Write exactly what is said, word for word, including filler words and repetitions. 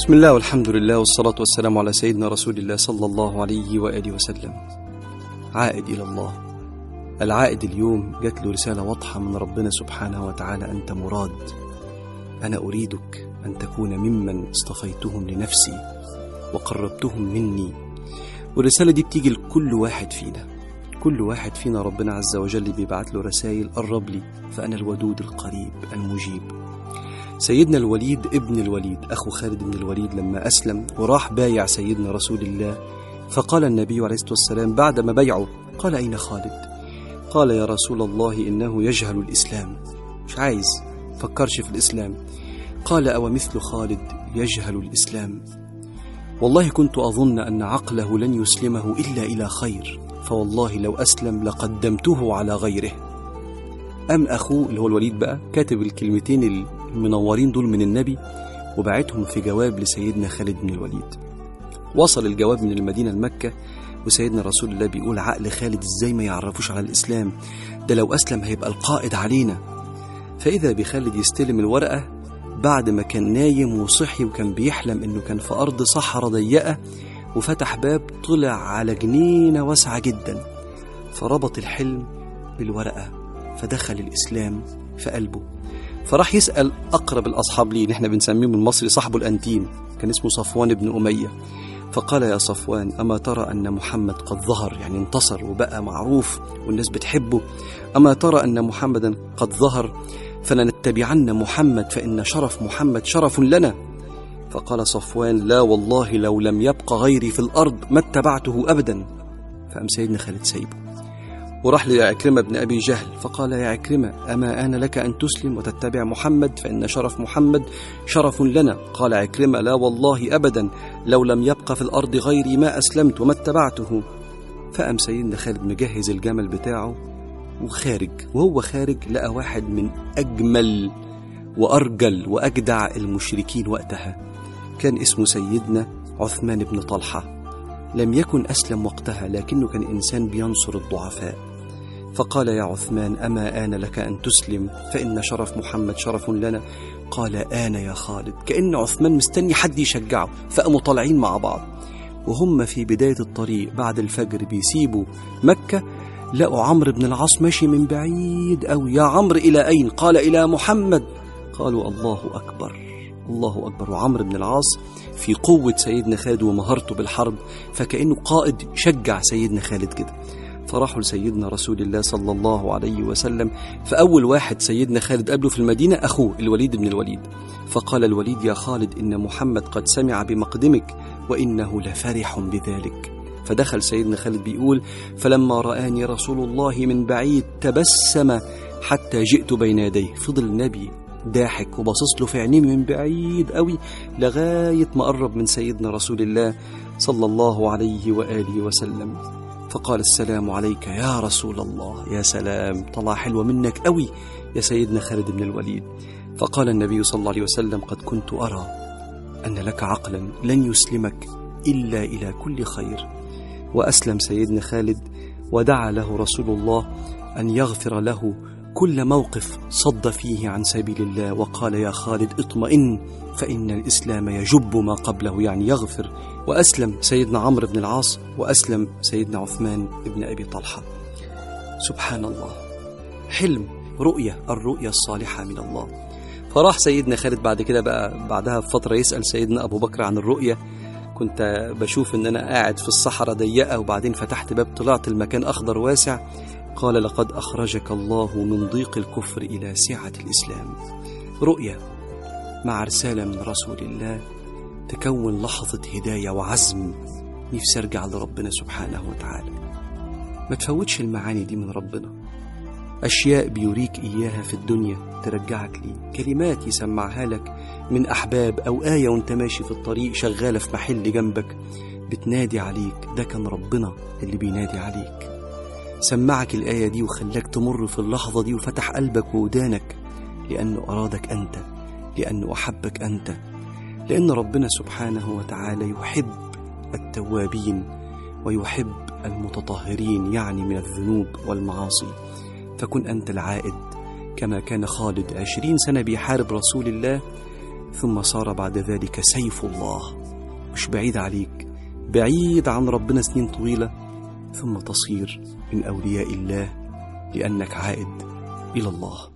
بسم الله والحمد لله والصلاة والسلام على سيدنا رسول الله صلى الله عليه وآله وسلم. عائد إلى الله. العائد اليوم جات له رسالة واضحة من ربنا سبحانه وتعالى: أنت مراد، أنا أريدك أن تكون ممن اصطفيتهم لنفسي وقربتهم مني. والرسالة دي بتيجي لكل واحد فينا، كل واحد فينا ربنا عز وجل بيبعت له رسائل: قرب لي فأنا الودود القريب المجيب. سيدنا الوليد ابن الوليد أخو خالد بن الوليد لما أسلم وراح بايع سيدنا رسول الله، فقال النبي عليه الصلاة والسلام بعد ما بيعه: قال: أين خالد؟ قال: يا رسول الله إنه يجهل الإسلام، مش عايز، فكرش في الإسلام. قال: أو مثل خالد يجهل الإسلام؟ والله كنت أظن أن عقله لن يسلمه إلا إلى خير، فوالله لو أسلم لقدمته على غيره. أم أخوه اللي هو الوليد بقى كاتب الكلمتين المنورين دول من النبي وبعتهم في جواب لسيدنا خالد بن الوليد. وصل الجواب من المدينة لمكة، وسيدنا رسول الله بيقول: عقل خالد إزاي ما يعرفوش على الإسلام؟ ده لو أسلم هيبقى القائد علينا. فإذا بخالد يستلم الورقة بعد ما كان نايم وصحي وكان بيحلم إنه كان في أرض صحراء ضيقة، وفتح باب طلع على جنينة واسعة جدا، فربط الحلم بالورقة فدخل الإسلام في قلبه. فراح يسأل أقرب الأصحاب ليه، نحن بنسميه بالمصري صاحبه الأنتيم، كان اسمه صفوان بن أمية. فقال: يا صفوان، أما ترى أن محمد قد ظهر، يعني انتصر وبقى معروف والناس بتحبه؟ أما ترى أن محمدا قد ظهر فلنتبعن محمد فإن شرف محمد شرف لنا؟ فقال صفوان: لا والله لو لم يبق غيري في الأرض ما اتبعته أبدا. فأم سيدنا خالد سيبه وراح لعكرمة بن أبي جهل فقال: يا عكرمة، أما آن لك أن تسلم وتتبع محمد فإن شرف محمد شرف لنا؟ قال عكرمة: لا والله أبدا لو لم يبق في الأرض غيري ما أسلمت وما اتبعته. فأم سيدنا خالد مجهز الجمل بتاعه وخارج، وهو خارج لقى واحد من أجمل وأرجل وأجدع المشركين وقتها، كان اسمه سيدنا عثمان بن طلحة. لم يكن أسلم وقتها لكنه كان إنسان بينصر الضعفاء. فقال: يا عثمان، أما آن لك أن تسلم فإن شرف محمد شرف لنا؟ قال: آن يا خالد. كأن عثمان مستني حد يشجعه، فقاموا طالعين مع بعض. وهم في بداية الطريق بعد الفجر بيسيبوا مكة، لقوا عمرو بن العاص ماشي من بعيد أو: يا عمرو إلى أين؟ قال: إلى محمد. قالوا: الله أكبر الله أكبر. وعمرو بن العاص في قوة سيدنا خالد ومهارته بالحرب، فكأنه قائد شجع سيدنا خالد كده. فراحوا لسيدنا رسول الله صلى الله عليه وسلم، فأول واحد سيدنا خالد قبله في المدينة أخوه الوليد بن الوليد. فقال الوليد: يا خالد، إن محمد قد سمع بمقدمك وإنه لفرح بذلك. فدخل سيدنا خالد بيقول: فلما رآني رسول الله من بعيد تبسم حتى جئت بين يديه. فضل النبي ضاحك وبصص له في عينيه من بعيد قوي لغاية ما قرب من سيدنا رسول الله صلى الله عليه وآله وسلم. فقال: السلام عليك يا رسول الله. يا سلام، طلع حلوة منك قوي يا سيدنا خالد بن الوليد. فقال النبي صلى الله عليه وسلم: قد كنت أرى أن لك عقلا لن يسلمك إلا إلى كل خير. وأسلم سيدنا خالد، ودعا له رسول الله أن يغفر له كل موقف صد فيه عن سبيل الله، وقال: يا خالد اطمئن فإن الإسلام يجب ما قبله، يعني يغفر. وأسلم سيدنا عمرو بن العاص، وأسلم سيدنا عثمان بن أبي طلحة. سبحان الله، حلم، رؤية، الرؤية الصالحة من الله. فراح سيدنا خالد بعد كده بقى بعدها بفترة يسأل سيدنا أبو بكر عن الرؤية. كنت بشوف إن أنا قاعد في الصحراء ضيقة وبعدين فتحت باب طلعت المكان أخضر واسع. قال: لقد أخرجك الله من ضيق الكفر إلى سعة الإسلام. رؤية مع رسالة من رسول الله تكون لحظة هداية وعزم، نفسي أرجع لربنا سبحانه وتعالى. ما تفوتش المعاني دي من ربنا. أشياء بيوريك إياها في الدنيا ترجعك ليه، كلمات يسمعها لك من أحباب، أو آية وانت ماشي في الطريق شغالة في محل جنبك بتنادي عليك، ده كان ربنا اللي بينادي عليك. سمعك الآية دي وخلاك تمر في اللحظة دي وفتح قلبك وودانك، لأنه أرادك أنت، لأنه أحبك أنت، لأن ربنا سبحانه وتعالى يحب التوابين ويحب المتطهرين، يعني من الذنوب والمعاصي. فكن أنت العائد، كما كان خالد عشرين سنة بيحارب رسول الله، ثم صار بعد ذلك سيف الله، مش بعيد عليك، بعيد عن ربنا سنين طويلة، ثم تصير من أولياء الله لأنك عائد إلى الله.